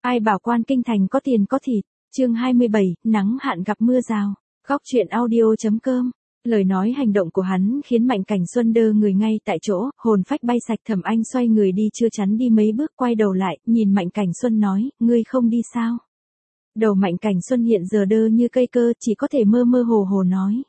Ai bảo quan kinh thành có tiền có thịt. Chương 27, nắng hạn gặp mưa rào. Góc truyện audio.com. Lời nói hành động của hắn khiến Mạnh Cảnh Xuân đơ người ngay tại chỗ, hồn phách bay sạch. Thẩm Anh xoay người đi chưa chắn đi mấy bước, quay đầu lại, nhìn Mạnh Cảnh Xuân nói, ngươi không đi sao? Đầu Mạnh Cảnh Xuân hiện giờ đơ như cây cơ, chỉ có thể mơ mơ hồ hồ nói.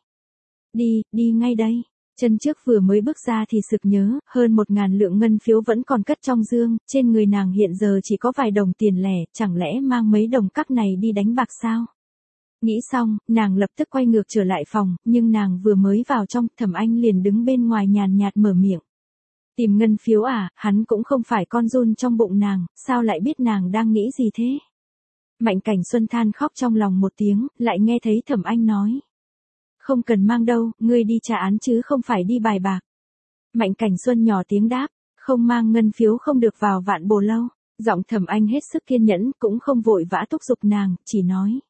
Đi ngay đây. Chân trước vừa mới bước ra thì sực nhớ, hơn 1.000 lượng ngân phiếu vẫn còn cất trong dương, trên người nàng hiện giờ chỉ có vài đồng tiền lẻ, chẳng lẽ mang mấy đồng cắc này đi đánh bạc sao? Nghĩ xong, nàng lập tức quay ngược trở lại phòng, nhưng nàng vừa mới vào trong, Thẩm Anh liền đứng bên ngoài nhàn nhạt mở miệng. Tìm ngân phiếu à, hắn cũng không phải con giun trong bụng nàng, sao lại biết nàng đang nghĩ gì thế? Mạnh Cảnh Xuân than khóc trong lòng một tiếng, lại nghe thấy Thẩm Anh nói. Không cần mang đâu, ngươi đi trả án chứ không phải đi bài bạc. Mạnh Cảnh Xuân nhỏ tiếng đáp, không mang ngân phiếu không được vào Vạn Bồ Lâu. Giọng Thẩm Anh hết sức kiên nhẫn, cũng không vội vã thúc giục nàng, chỉ nói.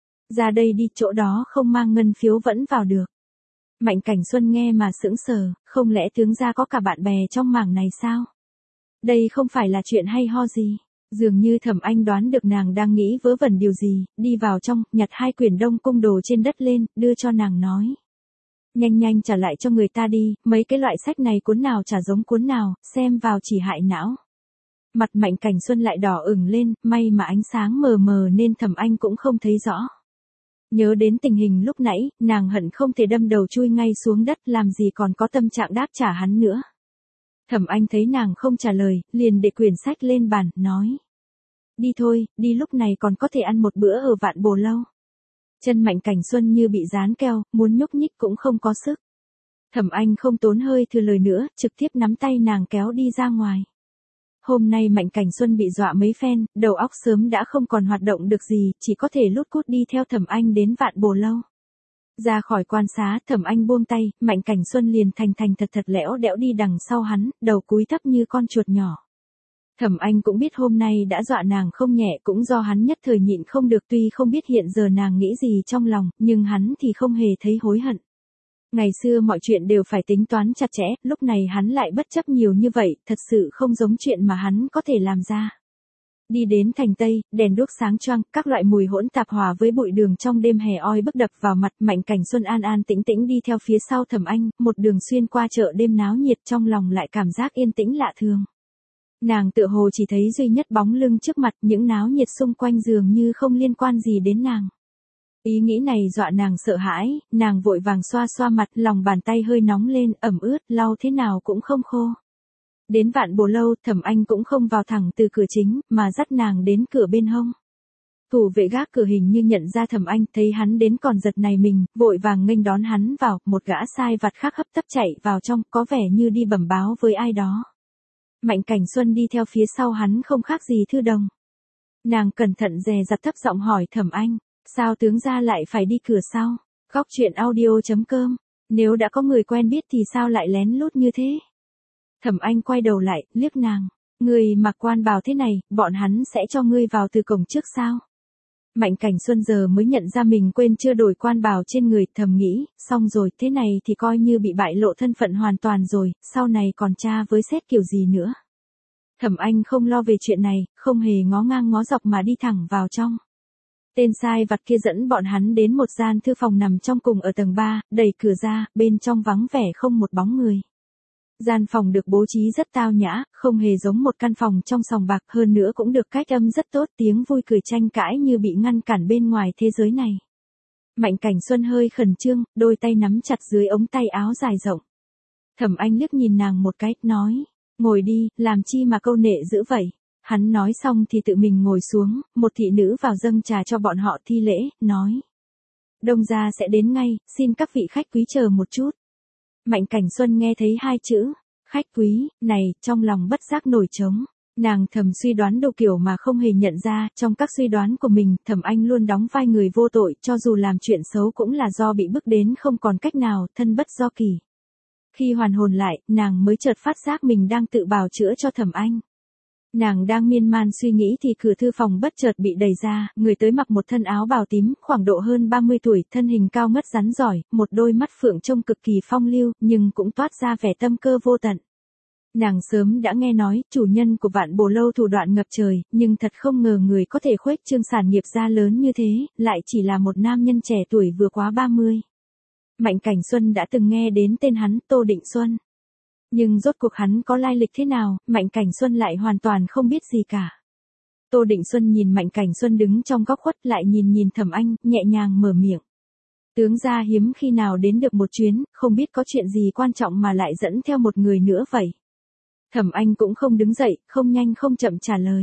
Ra đây đi, chỗ đó không mang ngân phiếu vẫn vào được. Mạnh Cảnh Xuân nghe mà sững sờ, không lẽ tướng gia có cả bạn bè trong mảng này sao? Đây không phải là chuyện hay ho gì. Dường như Thẩm Anh đoán được nàng đang nghĩ vớ vẩn điều gì, đi vào trong, nhặt 2 quyển Đông Cung đồ trên đất lên, đưa cho nàng nói. Nhanh trả lại cho người ta đi, mấy cái loại sách này cuốn nào chả giống cuốn nào, xem vào chỉ hại não. Mặt Mạnh Cảnh Xuân lại đỏ ửng lên, may mà ánh sáng mờ mờ nên Thẩm Anh cũng không thấy rõ. Nhớ đến tình hình lúc nãy, nàng hận không thể đâm đầu chui ngay xuống đất, làm gì còn có tâm trạng đáp trả hắn nữa. Thẩm Anh thấy nàng không trả lời, liền để quyển sách lên bàn, nói. Đi thôi, đi lúc này còn có thể ăn một bữa ở Vạn Bồ Lâu. Chân Mạnh Cảnh Xuân như bị dán keo, muốn nhúc nhích cũng không có sức. Thẩm Anh không tốn hơi thừa lời nữa, trực tiếp nắm tay nàng kéo đi ra ngoài. Hôm nay Mạnh Cảnh Xuân bị dọa mấy phen, đầu óc sớm đã không còn hoạt động được gì, chỉ có thể lút cút đi theo Thẩm Anh đến Vạn Bồ Lâu. Ra khỏi quan xá, Thẩm Anh buông tay, Mạnh Cảnh Xuân liền thành thật lẽo đẽo đi đằng sau hắn, đầu cúi thấp như con chuột nhỏ. Thẩm Anh cũng biết hôm nay đã dọa nàng không nhẹ, cũng do hắn nhất thời nhịn không được, tuy không biết hiện giờ nàng nghĩ gì trong lòng, nhưng hắn thì không hề thấy hối hận. Ngày xưa mọi chuyện đều phải tính toán chặt chẽ, lúc này hắn lại bất chấp nhiều như vậy, thật sự không giống chuyện mà hắn có thể làm ra. Đi đến thành Tây, đèn đuốc sáng choang, các loại mùi hỗn tạp hòa với bụi đường trong đêm hè oi bức đập vào mặt. Mạnh Cảnh Xuân an tĩnh đi theo phía sau Thẩm Anh, một đường xuyên qua chợ đêm náo nhiệt, trong lòng lại cảm giác yên tĩnh lạ thường. Nàng tựa hồ chỉ thấy duy nhất bóng lưng trước mặt, những náo nhiệt xung quanh dường như không liên quan gì đến nàng. Ý nghĩ này dọa nàng sợ hãi, nàng vội vàng xoa mặt, lòng bàn tay hơi nóng lên, ẩm ướt, lau thế nào cũng không khô. Đến Vạn Bồ Lâu, Thẩm Anh cũng không vào thẳng từ cửa chính, mà dắt nàng đến cửa bên hông. Thủ vệ gác cửa hình như nhận ra Thẩm Anh, thấy hắn đến còn giật nảy mình, vội vàng nghênh đón hắn vào, một gã sai vặt khác hấp tấp chạy vào trong, có vẻ như đi bẩm báo với ai đó. Mạnh Cảnh Xuân đi theo phía sau hắn không khác gì thư đồng. Nàng cẩn thận dè dặt thấp giọng hỏi Thẩm Anh, sao tướng gia lại phải đi cửa sau? Góc truyện audio.com. Nếu đã có người quen biết thì sao lại lén lút như thế? Thẩm Anh quay đầu lại, liếc nàng. Người mặc quan bào thế này, bọn hắn sẽ cho ngươi vào từ cổng trước sao? Mạnh Cảnh Xuân giờ mới nhận ra mình quên chưa đổi quan bào trên người, thầm nghĩ, xong rồi, thế này thì coi như bị bại lộ thân phận hoàn toàn rồi, sau này còn tra với xét kiểu gì nữa. Thẩm Anh không lo về chuyện này, không hề ngó ngang ngó dọc mà đi thẳng vào trong. Tên sai vặt kia dẫn bọn hắn đến một gian thư phòng nằm trong cùng ở tầng 3, đẩy cửa ra, bên trong vắng vẻ không một bóng người. Gian phòng được bố trí rất tao nhã, không hề giống một căn phòng trong sòng bạc, hơn nữa cũng được cách âm rất tốt, tiếng vui cười tranh cãi như bị ngăn cản bên ngoài thế giới này. Mạnh Cảnh Xuân hơi khẩn trương, đôi tay nắm chặt dưới ống tay áo dài rộng. Thẩm Anh liếc nhìn nàng một cái, nói, ngồi đi, làm chi mà câu nệ dữ vậy. Hắn nói xong thì tự mình ngồi xuống, một thị nữ vào dâng trà cho bọn họ thi lễ, nói. Đông gia sẽ đến ngay, xin các vị khách quý chờ một chút. Mạnh Cảnh Xuân nghe thấy 2 chữ, khách quý, này, trong lòng bất giác nổi trống. Nàng thầm suy đoán đủ kiểu mà không hề nhận ra, trong các suy đoán của mình, Thẩm Anh luôn đóng vai người vô tội, cho dù làm chuyện xấu cũng là do bị bức đến không còn cách nào, thân bất do kỳ. Khi hoàn hồn lại, nàng mới chợt phát giác mình đang tự bào chữa cho Thẩm Anh. Nàng đang miên man suy nghĩ thì cửa thư phòng bất chợt bị đẩy ra, người tới mặc một thân áo bào tím, khoảng độ hơn 30 tuổi, thân hình cao ngất rắn giỏi, một đôi mắt phượng trông cực kỳ phong lưu, nhưng cũng toát ra vẻ tâm cơ vô tận. Nàng sớm đã nghe nói, chủ nhân của Vạn Bồ Lâu thủ đoạn ngập trời, nhưng thật không ngờ người có thể khuếch trương sản nghiệp ra lớn như thế, lại chỉ là một nam nhân trẻ tuổi vừa quá 30. Mạnh Cảnh Xuân đã từng nghe đến tên hắn, Tô Định Xuân. Nhưng rốt cuộc hắn có lai lịch thế nào, Mạnh Cảnh Xuân lại hoàn toàn không biết gì cả. Tô Định Xuân nhìn Mạnh Cảnh Xuân đứng trong góc khuất, lại nhìn Thẩm Anh, nhẹ nhàng mở miệng. Tướng gia hiếm khi nào đến được một chuyến, không biết có chuyện gì quan trọng mà lại dẫn theo một người nữa vậy. Thẩm Anh cũng không đứng dậy, không nhanh không chậm trả lời.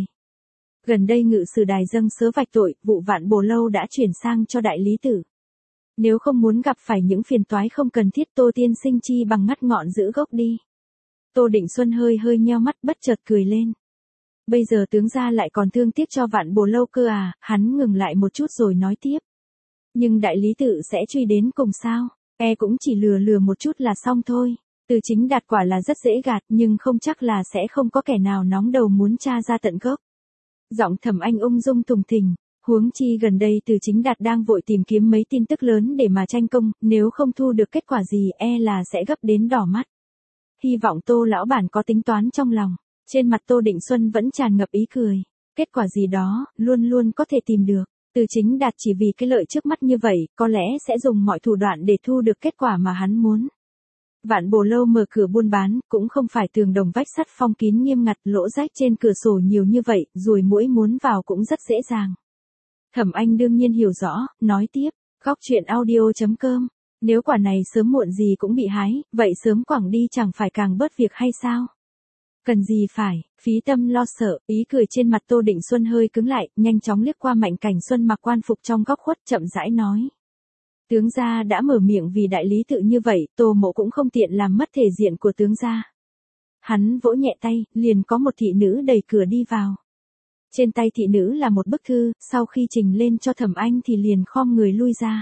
Gần đây ngự sử đài dâng sớ vạch tội, vụ Vạn Bồ Lâu đã chuyển sang cho đại lý tử. Nếu không muốn gặp phải những phiền toái không cần thiết, Tô tiên sinh chi bằng ngắt ngọn giữ gốc đi. Tô Định Xuân hơi nheo mắt, bất chợt cười lên. Bây giờ tướng gia lại còn thương tiếc cho Vạn Bồ Lâu cơ à? Hắn ngừng lại một chút rồi nói tiếp. Nhưng đại lý tự sẽ truy đến cùng sao? Cũng chỉ lừa một chút là xong thôi. Từ Chính Đạt quả là rất dễ gạt, nhưng không chắc là sẽ không có kẻ nào nóng đầu muốn tra ra tận gốc. Giọng Thẩm Anh ung dung thùng thình. Huống chi gần đây Từ Chính Đạt đang vội tìm kiếm mấy tin tức lớn để mà tranh công, nếu không thu được kết quả gì là sẽ gấp đến đỏ mắt. Hy vọng Tô lão bản có tính toán trong lòng. Trên mặt Tô Định Xuân vẫn tràn ngập ý cười. Kết quả gì đó, luôn luôn có thể tìm được. Từ Chính Đạt chỉ vì cái lợi trước mắt như vậy, có lẽ sẽ dùng mọi thủ đoạn để thu được kết quả mà hắn muốn. Vạn Bồ Lâu mở cửa buôn bán, cũng không phải tường đồng vách sắt phong kín nghiêm ngặt, lỗ rách trên cửa sổ nhiều như vậy, ruồi muỗi muốn vào cũng rất dễ dàng. Thẩm Anh đương nhiên hiểu rõ, nói tiếp, góc chuyện audio.com. Nếu quả này sớm muộn gì cũng bị hái, vậy sớm quẳng đi chẳng phải càng bớt việc hay sao? Cần gì phải, phí tâm lo sợ, ý cười trên mặt Tô Định Xuân hơi cứng lại, nhanh chóng liếc qua Mạnh Cảnh Xuân mặc quan phục trong góc khuất, chậm rãi nói. Tướng gia đã mở miệng vì đại lý tự như vậy, Tô mộ cũng không tiện làm mất thể diện của tướng gia. Hắn vỗ nhẹ tay, liền có một thị nữ đẩy cửa đi vào. Trên tay thị nữ là một bức thư, sau khi trình lên cho Thẩm Anh thì liền khom người lui ra.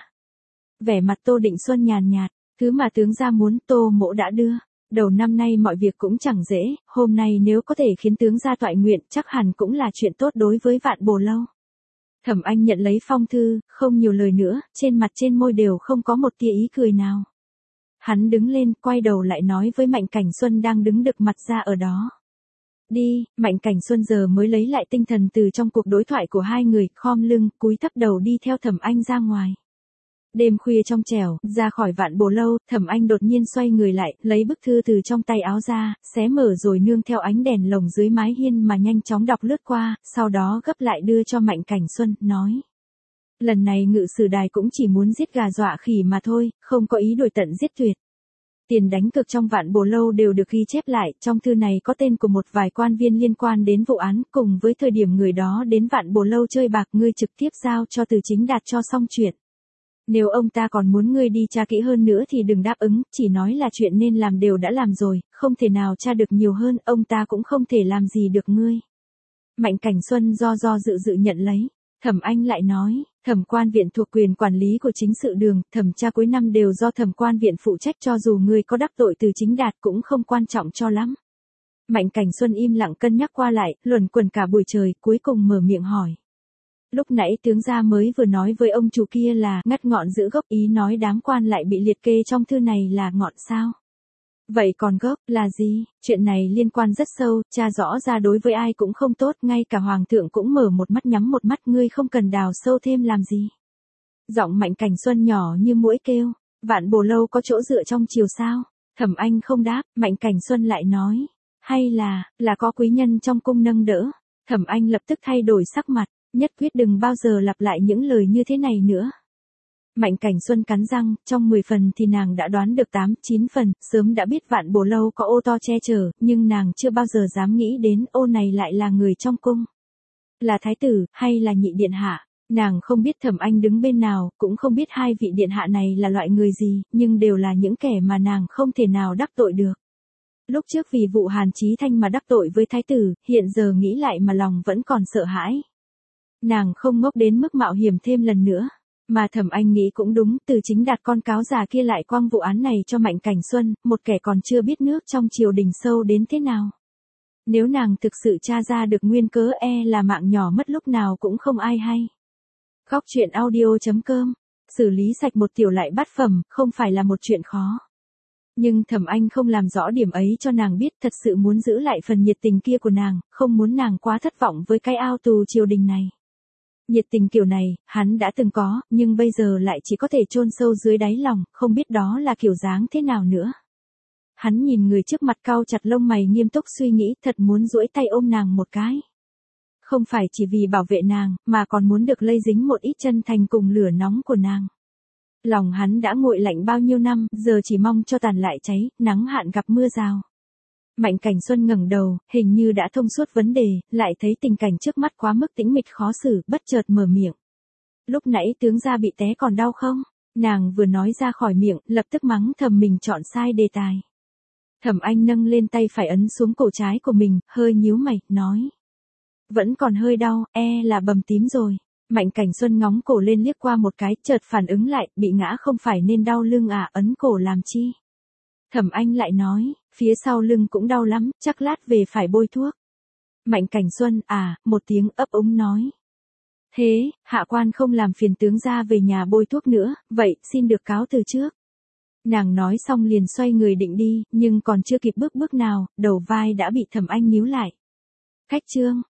Vẻ mặt Tô Định Xuân nhàn nhạt, thứ mà tướng gia muốn Tô mộ đã đưa. Đầu năm nay mọi việc cũng chẳng dễ, hôm nay nếu có thể khiến tướng gia toại nguyện chắc hẳn cũng là chuyện tốt đối với Vạn Bồ Lâu. Thẩm Anh nhận lấy phong thư, không nhiều lời nữa, trên mặt trên môi đều không có một tia ý cười nào. Hắn đứng lên, quay đầu lại nói với Mạnh Cảnh Xuân đang đứng đực mặt ra ở đó. Đi, Mạnh Cảnh Xuân giờ mới lấy lại tinh thần từ trong cuộc đối thoại của hai người, khom lưng, cúi thấp đầu đi theo Thẩm Anh ra ngoài. Đêm khuya trong trẻo, ra khỏi Vạn Bồ Lâu, Thẩm Anh đột nhiên xoay người lại, lấy bức thư từ trong tay áo ra, xé mở rồi nương theo ánh đèn lồng dưới mái hiên mà nhanh chóng đọc lướt qua, sau đó gấp lại đưa cho Mạnh Cảnh Xuân, nói. Lần này ngự sử đài cũng chỉ muốn giết gà dọa khỉ mà thôi, không có ý đuổi tận giết tuyệt. Tiền đánh cược trong Vạn Bồ Lâu đều được ghi chép lại, trong thư này có tên của một vài quan viên liên quan đến vụ án, cùng với thời điểm người đó đến Vạn Bồ Lâu chơi bạc, ngươi trực tiếp giao cho Từ Chính Đạt cho xong chuyện. Nếu ông ta còn muốn ngươi đi tra kỹ hơn nữa thì đừng đáp ứng, chỉ nói là chuyện nên làm đều đã làm rồi, không thể nào tra được nhiều hơn, ông ta cũng không thể làm gì được ngươi. Mạnh Cảnh Xuân do dự nhận lấy. Thẩm Anh lại nói, Thẩm quan viện thuộc quyền quản lý của chính sự đường, thẩm tra cuối năm đều do Thẩm quan viện phụ trách, cho dù ngươi có đắc tội Từ Chính Đạt cũng không quan trọng cho lắm. Mạnh Cảnh Xuân im lặng cân nhắc qua lại, luẩn quẩn cả buổi trời, cuối cùng mở miệng hỏi. Lúc nãy tướng gia mới vừa nói với ông chủ kia là ngắt ngọn giữ gốc, ý nói đám quan lại bị liệt kê trong thư này là ngọn sao? Vậy còn gốc là gì? Chuyện này liên quan rất sâu, tra rõ ra đối với ai cũng không tốt, ngay cả hoàng thượng cũng mở một mắt nhắm một mắt, ngươi không cần đào sâu thêm làm gì. Giọng Mạnh Cảnh Xuân nhỏ như muỗi kêu, Vạn Bồ Lâu có chỗ dựa trong triều sao? Thẩm Anh không đáp, Mạnh Cảnh Xuân lại nói, hay là có quý nhân trong cung nâng đỡ. Thẩm Anh lập tức thay đổi sắc mặt, nhất quyết đừng bao giờ lặp lại những lời như thế này nữa. Mạnh Cảnh Xuân cắn răng, trong 10 phần thì nàng đã đoán được 8-9 phần, sớm đã biết Vạn Bồ Lâu có ô to che chở, nhưng nàng chưa bao giờ dám nghĩ đến ô này lại là người trong cung. Là thái tử, hay là nhị điện hạ, nàng không biết Thẩm Anh đứng bên nào, cũng không biết hai vị điện hạ này là loại người gì, nhưng đều là những kẻ mà nàng không thể nào đắc tội được. Lúc trước vì vụ Hàn Chí Thanh mà đắc tội với thái tử, hiện giờ nghĩ lại mà lòng vẫn còn sợ hãi. Nàng không ngốc đến mức mạo hiểm thêm lần nữa. Mà Thẩm Anh nghĩ cũng đúng, Từ Chính Đạt con cáo già kia lại quăng vụ án này cho Mạnh Cảnh Xuân, một kẻ còn chưa biết nước trong triều đình sâu đến thế nào. Nếu nàng thực sự tra ra được nguyên cớ là mạng nhỏ mất lúc nào cũng không ai hay. Góc chuyện audio.com, xử lý sạch một tiểu lại bát phẩm, không phải là một chuyện khó. Nhưng Thẩm Anh không làm rõ điểm ấy cho nàng biết, thật sự muốn giữ lại phần nhiệt tình kia của nàng, không muốn nàng quá thất vọng với cái ao tù triều đình này. Nhiệt tình kiểu này, hắn đã từng có, nhưng bây giờ lại chỉ có thể chôn sâu dưới đáy lòng, không biết đó là kiểu dáng thế nào nữa. Hắn nhìn người trước mặt cau chặt lông mày nghiêm túc suy nghĩ, thật muốn duỗi tay ôm nàng một cái. Không phải chỉ vì bảo vệ nàng, mà còn muốn được lây dính một ít chân thành cùng lửa nóng của nàng. Lòng hắn đã nguội lạnh bao nhiêu năm, giờ chỉ mong cho tàn lại cháy, nắng hạn gặp mưa rào. Mạnh Cảnh Xuân ngẩng đầu, hình như đã thông suốt vấn đề, lại thấy tình cảnh trước mắt quá mức tĩnh mịch khó xử, bất chợt mở miệng. Lúc nãy tướng gia bị té còn đau không? Nàng vừa nói ra khỏi miệng, lập tức mắng thầm mình chọn sai đề tài. Thẩm Anh nâng lên tay phải ấn xuống cổ trái của mình, hơi nhíu mày, nói. Vẫn còn hơi đau, là bầm tím rồi. Mạnh Cảnh Xuân ngóng cổ lên liếc qua một cái, chợt phản ứng lại, bị ngã không phải nên đau lưng à, ấn cổ làm chi? Thẩm Anh lại nói, phía sau lưng cũng đau lắm, chắc lát về phải bôi thuốc. Mạnh Cảnh Xuân, một tiếng ấp úng nói. Thế, hạ quan không làm phiền tướng gia về nhà bôi thuốc nữa, vậy, xin được cáo từ trước. Nàng nói xong liền xoay người định đi, nhưng còn chưa kịp bước nào, đầu vai đã bị Thẩm Anh níu lại. Khách trương,